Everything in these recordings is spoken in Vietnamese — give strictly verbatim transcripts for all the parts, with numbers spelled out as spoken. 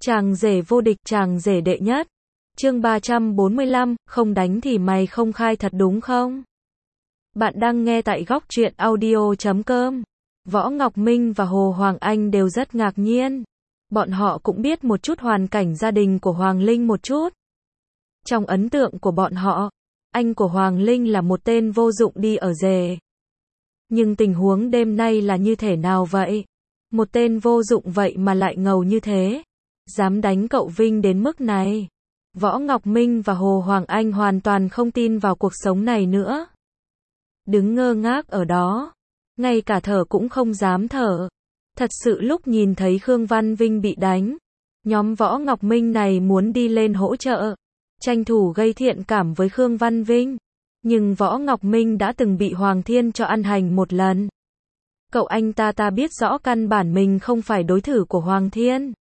Chàng rể vô địch, chàng rể đệ nhất. Chương ba trăm bốn mươi lăm, không đánh thì mày không khai thật đúng không? Bạn đang nghe tại góc truyện audio chấm com. Võ Ngọc Minh và Hồ Hoàng Anh đều rất ngạc nhiên. Bọn họ cũng biết một chút hoàn cảnh gia đình của Hoàng Linh một chút. Trong ấn tượng của bọn họ, anh của Hoàng Linh là một tên vô dụng đi ở rể. Nhưng tình huống đêm nay là như thế nào vậy? Một tên vô dụng vậy mà lại ngầu như thế. Dám đánh cậu Vinh đến mức này. Võ Ngọc Minh và Hồ Hoàng Anh hoàn toàn không tin vào cuộc sống này nữa. Đứng ngơ ngác ở đó. Ngay cả thở cũng không dám thở. Thật sự lúc nhìn thấy Khương Văn Vinh bị đánh, nhóm Võ Ngọc Minh này muốn đi lên hỗ trợ, tranh thủ gây thiện cảm với Khương Văn Vinh. Nhưng Võ Ngọc Minh đã từng bị Hoàng Thiên cho ăn hành một lần. Cậu anh ta ta biết rõ căn bản mình không phải đối thủ của Hoàng Thiên.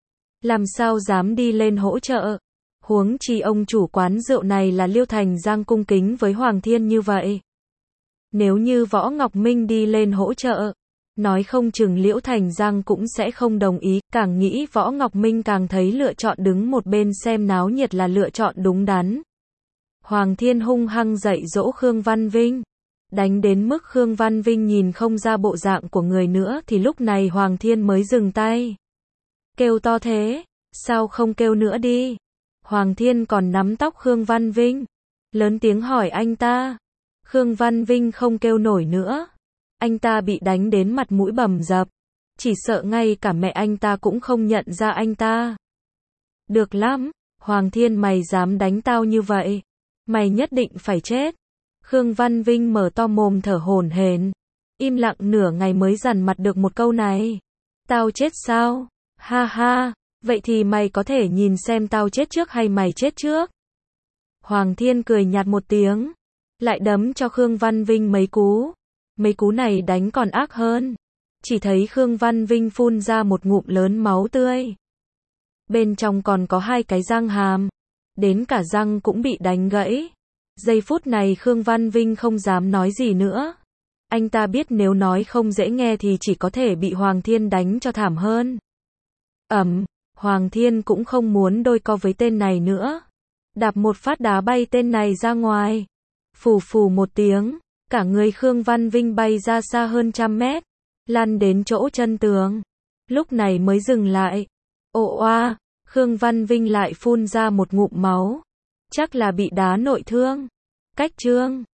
Làm sao dám đi lên hỗ trợ? Huống chi ông chủ quán rượu này là Liêu Thành Giang cung kính với Hoàng Thiên như vậy. Nếu như Võ Ngọc Minh đi lên hỗ trợ, nói không chừng Liễu Thành Giang cũng sẽ không đồng ý. Càng nghĩ Võ Ngọc Minh càng thấy lựa chọn đứng một bên xem náo nhiệt là lựa chọn đúng đắn. Hoàng Thiên hung hăng dạy dỗ Khương Văn Vinh. Đánh đến mức Khương Văn Vinh nhìn không ra bộ dạng của người nữa thì lúc này Hoàng Thiên mới dừng tay. Kêu to thế, sao không kêu nữa đi? Hoàng Thiên còn nắm tóc Khương Văn Vinh, lớn tiếng hỏi anh ta. Khương Văn Vinh không kêu nổi nữa. Anh ta bị đánh đến mặt mũi bầm dập. Chỉ sợ ngay cả mẹ anh ta cũng không nhận ra anh ta. Được lắm, Hoàng Thiên mày dám đánh tao như vậy. Mày nhất định phải chết. Khương Văn Vinh mở to mồm thở hổn hển. Im lặng nửa ngày mới dằn mặt được một câu này. Tao chết sao? Ha ha, vậy thì mày có thể nhìn xem tao chết trước hay mày chết trước. Hoàng Thiên cười nhạt một tiếng. Lại đấm cho Khương Văn Vinh mấy cú. Mấy cú này đánh còn ác hơn. Chỉ thấy Khương Văn Vinh phun ra một ngụm lớn máu tươi. Bên trong còn có hai cái răng hàm. Đến cả răng cũng bị đánh gãy. Giây phút này Khương Văn Vinh không dám nói gì nữa. Anh ta biết nếu nói không dễ nghe thì chỉ có thể bị Hoàng Thiên đánh cho thảm hơn. Ầm, Hoàng Thiên cũng không muốn đôi co với tên này nữa. Đạp một phát đá bay tên này ra ngoài. Phù phù một tiếng, cả người Khương Văn Vinh bay ra xa hơn trăm mét, lăn đến chỗ chân tường. Lúc này mới dừng lại. Ồ oa, Khương Văn Vinh lại phun ra một ngụm máu. Chắc là bị đá nội thương. Cách chương